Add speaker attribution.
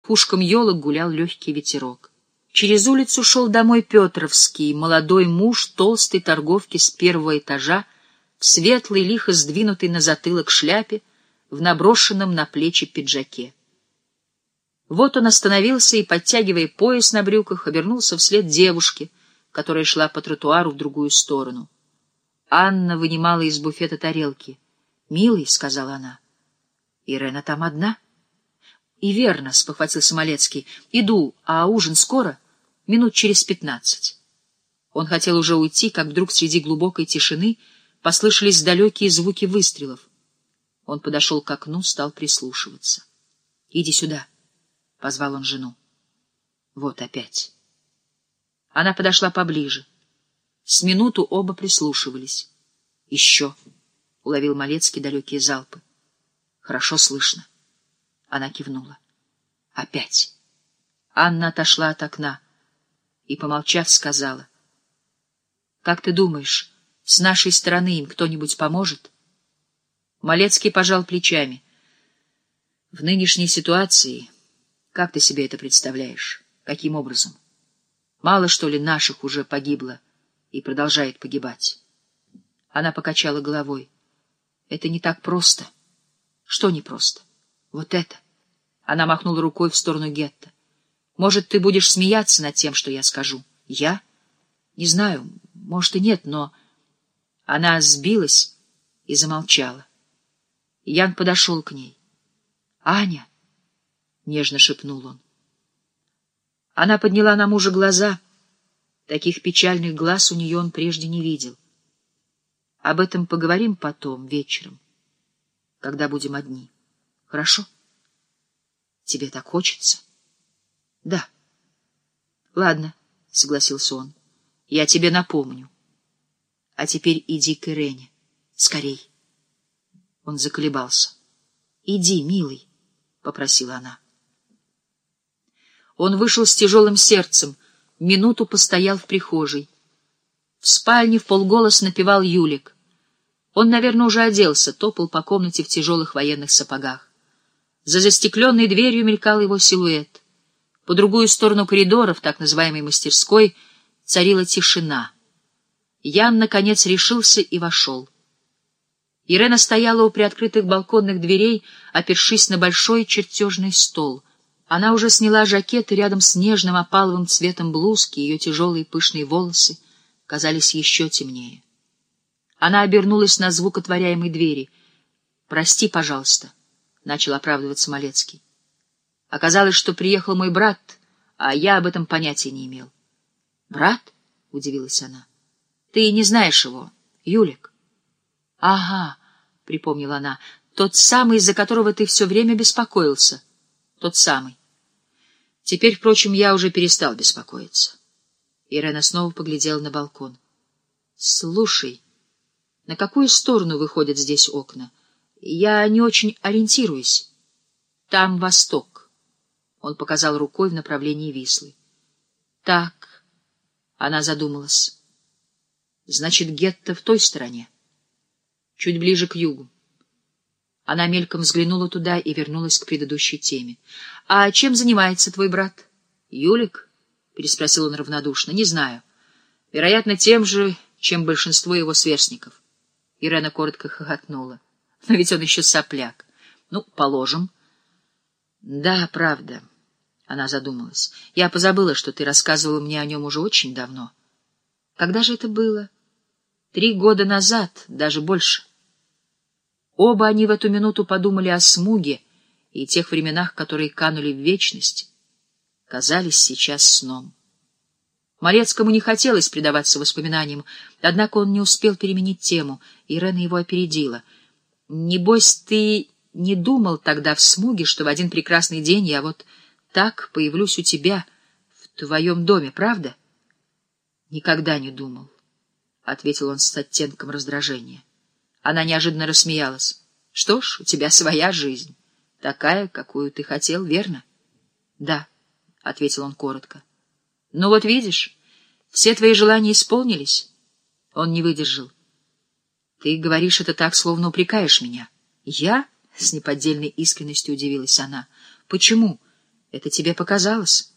Speaker 1: верхушкам елок гулял легкий ветерок. Через улицу шел домой Петровский, молодой муж толстой торговки с первого этажа, в светлой, лихо сдвинутой на затылок шляпе, в наброшенном на плечи пиджаке. Вот он остановился и, подтягивая пояс на брюках, обернулся вслед девушке, которая шла по тротуару в другую сторону. Анна вынимала из буфета тарелки. «Милый», — сказала она, — «Ирена там одна?» «И верно», — спохватился Малецкий. «Иду, а ужин скоро? Минут через 15». Он хотел уже уйти, как вдруг среди глубокой тишины послышались далекие звуки выстрелов. Он подошел к окну, стал прислушиваться. «Иди сюда», — позвал он жену. Вот опять. Она подошла поближе. С минуту оба прислушивались. «Еще», — уловил Малецкий далекие залпы. «Хорошо слышно». Она кивнула. «Опять». Анна отошла от окна и, помолчав, сказала: «Как ты думаешь, с нашей стороны им кто-нибудь поможет?» Малецкий пожал плечами. «В нынешней ситуации, как ты себе это представляешь? Каким образом? Мало, что ли, наших уже погибло и продолжает погибать?» Она покачала головой. «Это не так просто». «Что не просто?» «Вот это». Она махнула рукой в сторону гетто. «Может, ты будешь смеяться над тем, что я скажу?» «Я? Не знаю, может и нет, но...» Она сбилась и замолчала. Ян подошел к ней. «Аня!» — нежно шепнул он. Она подняла на мужа глаза. Таких печальных глаз у нее он прежде не видел. «Об этом поговорим потом, вечером, когда будем одни. Хорошо? Тебе так хочется?» «Да». «Ладно», — согласился он, — «я тебе напомню. А теперь иди к Ирене. Скорей». Он заколебался. «Иди, милый», — попросила она. Он вышел с тяжелым сердцем, минуту постоял в прихожей. В спальне вполголоса напевал Юлик. Он, наверное, уже оделся, топал по комнате в тяжелых военных сапогах. За застекленной дверью мелькал его силуэт. По другую сторону коридора, в так называемой мастерской, царила тишина. Ян, наконец, решился и вошел. Ирена стояла у приоткрытых балконных дверей, опершись на большой чертежный стол. Она уже сняла жакет, и рядом с нежным опаловым цветом блузки ее тяжелые пышные волосы казались еще темнее. Она обернулась на звук отворяемой двери. «Прости, пожалуйста», — начал оправдываться Малецкий. «Оказалось, что приехал мой брат, а я об этом понятия не имел». «Брат?» — удивилась она. «Ты не знаешь его, Юлик?» «Ага», — припомнила она, — «тот самый, из-за которого ты все время беспокоился». «Тот самый. Теперь, впрочем, я уже перестал беспокоиться». Ирена снова поглядела на балкон. «Слушай, на какую сторону выходят здесь окна? Я не очень ориентируюсь. Там восток». Он показал рукой в направлении Вислы. «Так», — она задумалась, — «значит, гетто в той стороне, чуть ближе к югу». Она мельком взглянула туда и вернулась к предыдущей теме. «А чем занимается твой брат?» «Юлик?» — переспросил он равнодушно. «Не знаю. Вероятно, тем же, чем большинство его сверстников». Ирена коротко хохотнула. «Но ведь он еще сопляк. Ну, положим». «Да, правда». Она задумалась. «Я позабыла, что ты рассказывала мне о нем уже очень давно». «Когда же это было?» 3 года назад, даже больше». Оба они в эту минуту подумали о Смуге и тех временах, которые канули в вечность, казались сейчас сном. Малецкому не хотелось предаваться воспоминаниям, однако он не успел переменить тему, и Ирена его опередила. «Небось, ты не думал тогда в Смуге, что в один прекрасный день я вот так появлюсь у тебя, в твоем доме, правда?» «Никогда не думал», — ответил он с оттенком раздражения. Она неожиданно рассмеялась. «Что ж, у тебя своя жизнь, такая, какую ты хотел, верно?» «Да», — ответил он коротко. «Ну вот видишь, все твои желания исполнились». Он не выдержал. «Ты говоришь это так, словно упрекаешь меня». «Я?» — с неподдельной искренностью удивилась она. «Почему? Это тебе показалось.